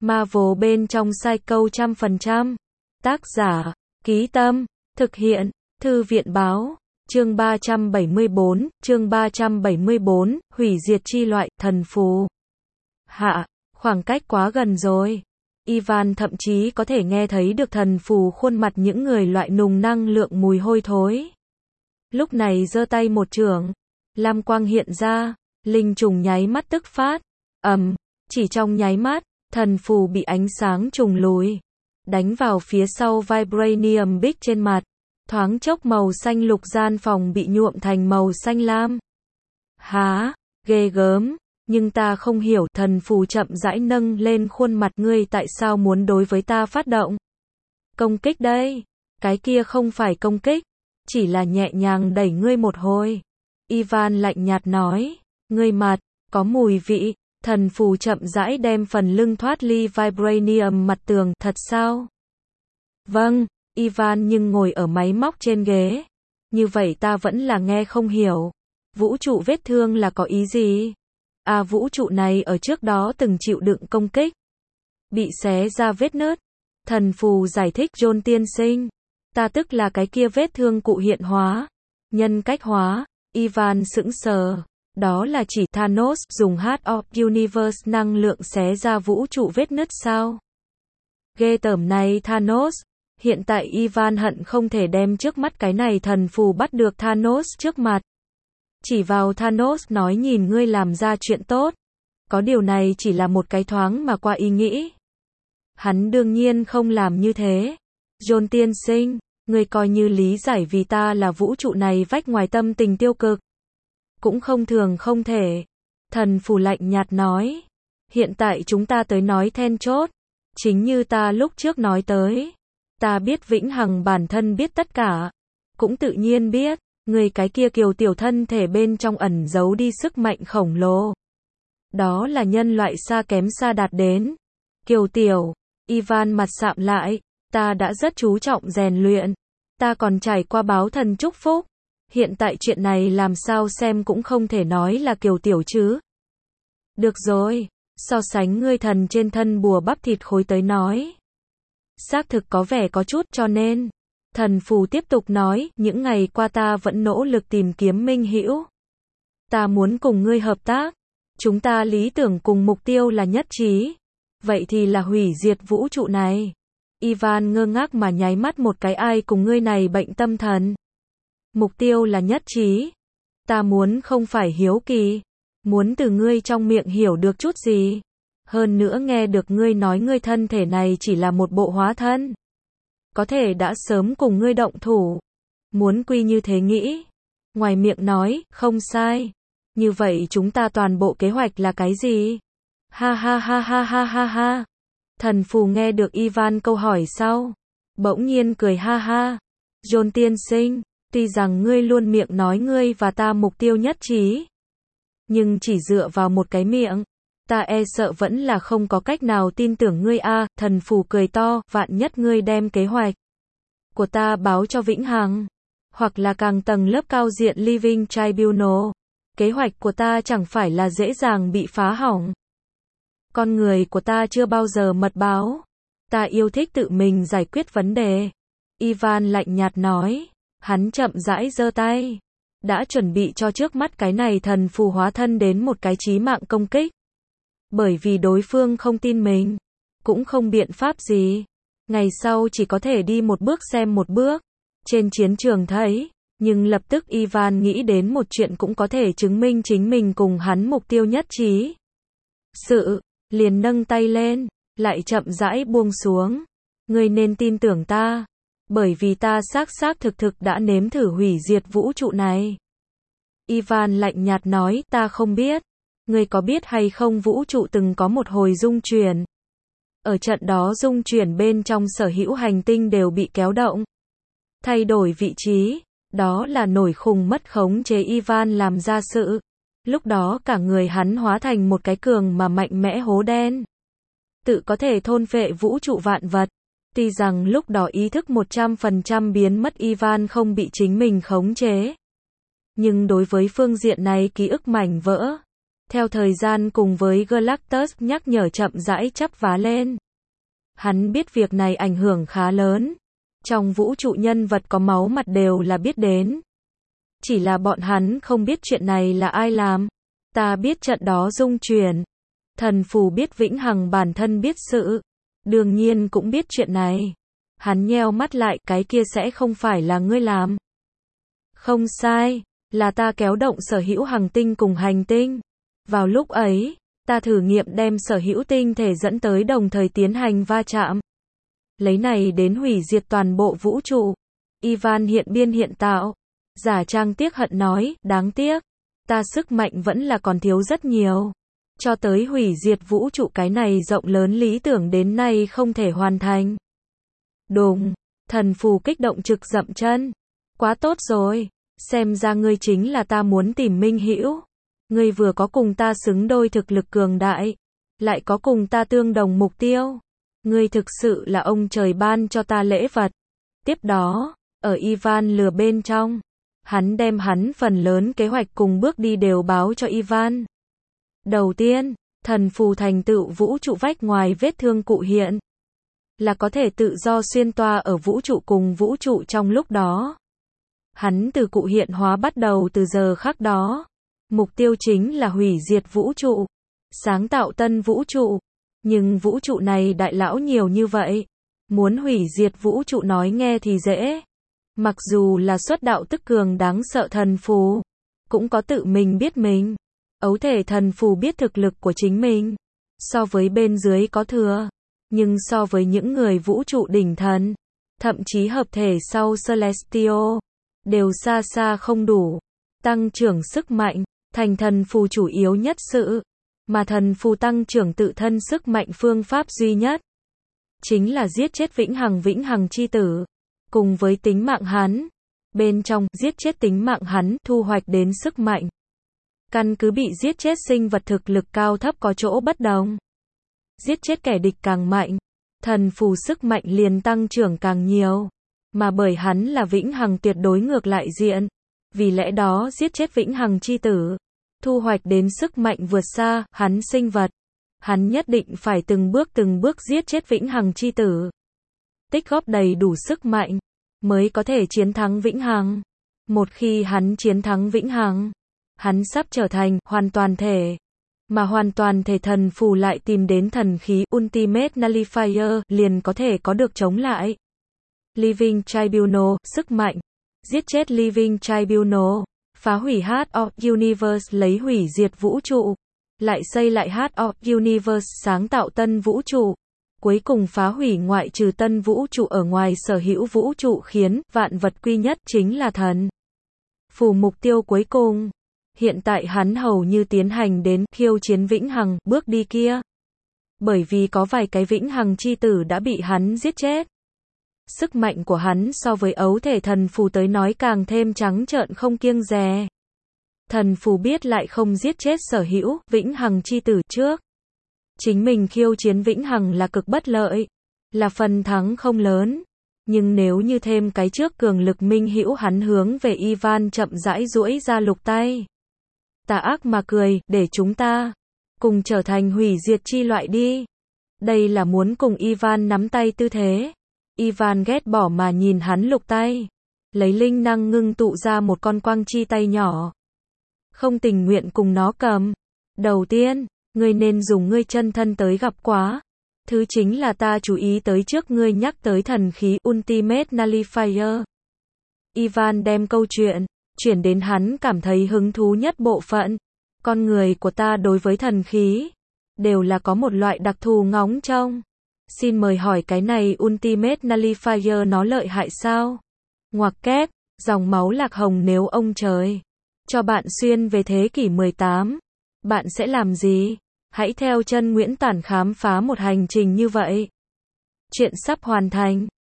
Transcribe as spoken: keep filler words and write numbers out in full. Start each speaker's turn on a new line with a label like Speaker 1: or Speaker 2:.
Speaker 1: Marvel bên trong Psycho trăm phần trăm. Tác giả, Ký Tâm, thực hiện, Thư viện báo. Chương ba trăm bảy mươi bốn, chương ba trăm bảy mươi bốn, hủy diệt chi loại, thần phù. Hạ, khoảng cách quá gần rồi. Ivan thậm chí có thể nghe thấy được thần phù khuôn mặt những người loại nùng năng lượng mùi hôi thối. Lúc này giơ tay một chưởng, lam quang hiện ra, linh trùng nháy mắt tức phát. Ầm, chỉ trong nháy mắt, thần phù bị ánh sáng trùng lùi, đánh vào phía sau Vibranium Big trên mặt. Thoáng chốc màu xanh lục gian phòng bị nhuộm thành màu xanh lam. Há, ghê gớm, nhưng ta không hiểu. Thần phù chậm rãi nâng lên khuôn mặt, ngươi tại sao muốn đối với ta phát động công kích đây? Cái kia không phải công kích, chỉ là nhẹ nhàng đẩy ngươi một hồi. Ivan lạnh nhạt nói, ngươi mặt, có mùi vị. Thần phù chậm rãi đem phần lưng thoát ly Vibranium mặt tường, thật sao? Vâng. Ivan nhưng ngồi ở máy móc trên ghế. Như vậy ta vẫn là nghe không hiểu. Vũ trụ vết thương là có ý gì? À, vũ trụ này ở trước đó từng chịu đựng công kích, bị xé ra vết nứt. Thần phù giải thích, John tiên sinh. Ta tức là cái kia vết thương cụ hiện hóa, nhân cách hóa. Ivan sững sờ. Đó là chỉ Thanos dùng Heart of Universe năng lượng xé ra vũ trụ vết nứt sao? Ghê tởm này Thanos. Hiện tại Ivan hận không thể đem trước mắt cái này thần phù bắt được Thanos trước mặt. Chỉ vào Thanos nói, nhìn ngươi làm ra chuyện tốt. Có điều này chỉ là một cái thoáng mà qua ý nghĩ. Hắn đương nhiên không làm như thế. John tiên sinh, ngươi coi như lý giải vì ta là vũ trụ này vách ngoài tâm tình tiêu cực. Cũng không thường không thể. Thần phù lạnh nhạt nói. Hiện tại chúng ta tới nói then chốt. Chính như ta lúc trước nói tới. Ta biết vĩnh hằng bản thân biết tất cả. Cũng tự nhiên biết, người cái kia kiều tiểu thân thể bên trong ẩn giấu đi sức mạnh khổng lồ. Đó là nhân loại xa kém xa đạt đến. Kiều tiểu, Ivan mặt sạm lại, ta đã rất chú trọng rèn luyện. Ta còn trải qua báo thần chúc phúc. Hiện tại chuyện này làm sao xem cũng không thể nói là kiều tiểu chứ. Được rồi, so sánh ngươi thần trên thân bùa bắp thịt khối tới nói. Xác thực có vẻ có chút, cho nên. Thần phù tiếp tục nói, những ngày qua ta vẫn nỗ lực tìm kiếm minh hữu. Ta muốn cùng ngươi hợp tác. Chúng ta lý tưởng cùng mục tiêu là nhất trí. Vậy thì là hủy diệt vũ trụ này. Ivan ngơ ngác mà nháy mắt một cái, ai cùng ngươi này bệnh tâm thần. Mục tiêu là nhất trí. Ta muốn không phải hiếu kỳ. Muốn từ ngươi trong miệng hiểu được chút gì. Hơn nữa nghe được ngươi nói ngươi thân thể này chỉ là một bộ hóa thân. Có thể đã sớm cùng ngươi động thủ. Muốn quy như thế nghĩ. Ngoài miệng nói, không sai. Như vậy chúng ta toàn bộ kế hoạch là cái gì? Ha ha ha ha ha ha ha. Thần phù nghe được Ivan câu hỏi sau. Bỗng nhiên cười ha ha. John tiên sinh, tuy rằng ngươi luôn miệng nói ngươi và ta mục tiêu nhất trí. Nhưng chỉ dựa vào một cái miệng. Ta e sợ vẫn là không có cách nào tin tưởng ngươi a. À, thần phù cười to, vạn nhất ngươi đem kế hoạch của ta báo cho vĩnh hằng, hoặc là càng tầng lớp cao diện Living Tribunal, kế hoạch của ta chẳng phải là dễ dàng bị phá hỏng. Con người của ta chưa bao giờ mật báo, ta yêu thích tự mình giải quyết vấn đề. Ivan lạnh nhạt nói, hắn chậm rãi giơ tay, đã chuẩn bị cho trước mắt cái này thần phù hóa thân đến một cái chí mạng công kích. Bởi vì đối phương không tin mình, cũng không biện pháp gì. Ngày sau chỉ có thể đi một bước xem một bước. Trên chiến trường thấy, nhưng lập tức Ivan nghĩ đến một chuyện cũng có thể chứng minh chính mình cùng hắn mục tiêu nhất trí. Sự, liền nâng tay lên, lại chậm rãi buông xuống. Ngươi nên tin tưởng ta, bởi vì ta xác xác thực thực đã nếm thử hủy diệt vũ trụ này. Ivan lạnh nhạt nói, ta không biết. Ngươi có biết hay không vũ trụ từng có một hồi dung chuyển. Ở trận đó dung chuyển bên trong sở hữu hành tinh đều bị kéo động. Thay đổi vị trí. Đó là nổi khùng mất khống chế Ivan làm ra sự. Lúc đó cả người hắn hóa thành một cái cường mà mạnh mẽ hố đen. Tự có thể thôn phệ vũ trụ vạn vật. Tuy rằng lúc đó ý thức một trăm phần trăm biến mất, Ivan không bị chính mình khống chế. Nhưng đối với phương diện này ký ức mảnh vỡ. Theo thời gian cùng với Galactus nhắc nhở chậm rãi chắp vá lên. Hắn biết việc này ảnh hưởng khá lớn. Trong vũ trụ nhân vật có máu mặt đều là biết đến. Chỉ là bọn hắn không biết chuyện này là ai làm. Ta biết trận đó dung chuyển. Thần phù biết vĩnh hằng bản thân biết sự. Đương nhiên cũng biết chuyện này. Hắn nheo mắt lại, cái kia sẽ không phải là ngươi làm. Không sai, là ta kéo động sở hữu hành tinh cùng hành tinh. Vào lúc ấy, ta thử nghiệm đem sở hữu tinh thể dẫn tới đồng thời tiến hành va chạm. Lấy này đến hủy diệt toàn bộ vũ trụ. Ivan hiện biên hiện tạo. Giả trang tiếc hận nói, đáng tiếc. Ta sức mạnh vẫn là còn thiếu rất nhiều. Cho tới hủy diệt vũ trụ cái này rộng lớn lý tưởng đến nay không thể hoàn thành. Đùng, thần phù kích động trực dậm chân. Quá tốt rồi, xem ra ngươi chính là ta muốn tìm minh hữu. Ngươi vừa có cùng ta xứng đôi thực lực cường đại, lại có cùng ta tương đồng mục tiêu. Ngươi thực sự là ông trời ban cho ta lễ vật. Tiếp đó, ở Ivan lừa bên trong, hắn đem hắn phần lớn kế hoạch cùng bước đi đều báo cho Ivan. Đầu tiên, thần phù thành tựu vũ trụ vách ngoài vết thương cụ hiện. Là có thể tự do xuyên toa ở vũ trụ cùng vũ trụ trong lúc đó. Hắn từ cụ hiện hóa bắt đầu từ giờ khắc đó. Mục tiêu chính là hủy diệt vũ trụ. Sáng tạo tân vũ trụ. Nhưng vũ trụ này đại lão nhiều như vậy. Muốn hủy diệt vũ trụ nói nghe thì dễ. Mặc dù là xuất đạo tức cường đáng sợ thần phù. Cũng có tự mình biết mình. Ấu thể thần phù biết thực lực của chính mình. So với bên dưới có thừa. Nhưng so với những người vũ trụ đỉnh thần. Thậm chí hợp thể sau Celestial. Đều xa xa không đủ. Tăng trưởng sức mạnh. Thành thần phù chủ yếu nhất sự. Mà thần phù tăng trưởng tự thân sức mạnh phương pháp duy nhất. Chính là giết chết vĩnh hằng vĩnh hằng chi tử. Cùng với tính mạng hắn. Bên trong, giết chết tính mạng hắn, thu hoạch đến sức mạnh. Căn cứ bị giết chết sinh vật thực lực cao thấp có chỗ bất đồng. Giết chết kẻ địch càng mạnh. Thần phù sức mạnh liền tăng trưởng càng nhiều. Mà bởi hắn là vĩnh hằng tuyệt đối ngược lại diện. Vì lẽ đó giết chết vĩnh hằng chi tử. Thu hoạch đến sức mạnh vượt xa, hắn sinh vật. Hắn nhất định phải từng bước từng bước giết chết vĩnh hằng chi tử. Tích góp đầy đủ sức mạnh. Mới có thể chiến thắng vĩnh hằng. Một khi hắn chiến thắng vĩnh hằng. Hắn sắp trở thành hoàn toàn thể. Mà hoàn toàn thể thần phù lại tìm đến thần khí Ultimate Nullifier liền có thể có được chống lại. Living Tribunal, sức mạnh. Giết chết Living Tribunal. Phá hủy Heart of Universe lấy hủy diệt vũ trụ. Lại xây lại Heart of Universe sáng tạo tân vũ trụ. Cuối cùng phá hủy ngoại trừ tân vũ trụ ở ngoài sở hữu vũ trụ khiến vạn vật quy nhất chính là thần. Phù mục tiêu cuối cùng. Hiện tại hắn hầu như tiến hành đến khiêu chiến vĩnh hằng bước đi kia. Bởi vì có vài cái vĩnh hằng chi tử đã bị hắn giết chết. Sức mạnh của hắn so với ấu thể thần phù tới nói càng thêm trắng trợn không kiêng dè. Thần phù biết lại không giết chết sở hữu vĩnh hằng chi tử trước. Chính mình khiêu chiến vĩnh hằng là cực bất lợi. Là phần thắng không lớn. Nhưng nếu như thêm cái trước cường lực minh hữu hắn hướng về Ivan chậm rãi duỗi ra lục tay. Tà ác mà cười, để chúng ta cùng trở thành hủy diệt chi loại đi. Đây là muốn cùng Ivan nắm tay tư thế. Ivan ghét bỏ mà nhìn hắn lục tay. Lấy linh năng ngưng tụ ra một con quang chi tay nhỏ. Không tình nguyện cùng nó cầm. Đầu tiên, ngươi nên dùng ngươi chân thân tới gặp quá. Thứ chính là ta chú ý tới trước ngươi nhắc tới thần khí Ultimate Nullifier. Ivan đem câu chuyện chuyển đến hắn cảm thấy hứng thú nhất bộ phận. Con người của ta đối với thần khí đều là có một loại đặc thù ngóng trông. Xin mời hỏi cái này Ultimate Nullifier nó lợi hại sao? Ngoặc kép, dòng máu lạc hồng nếu ông trời cho bạn xuyên về thế kỷ mười tám, bạn sẽ làm gì? Hãy theo chân Nguyễn Tản khám phá một hành trình như vậy. Chuyện sắp hoàn thành.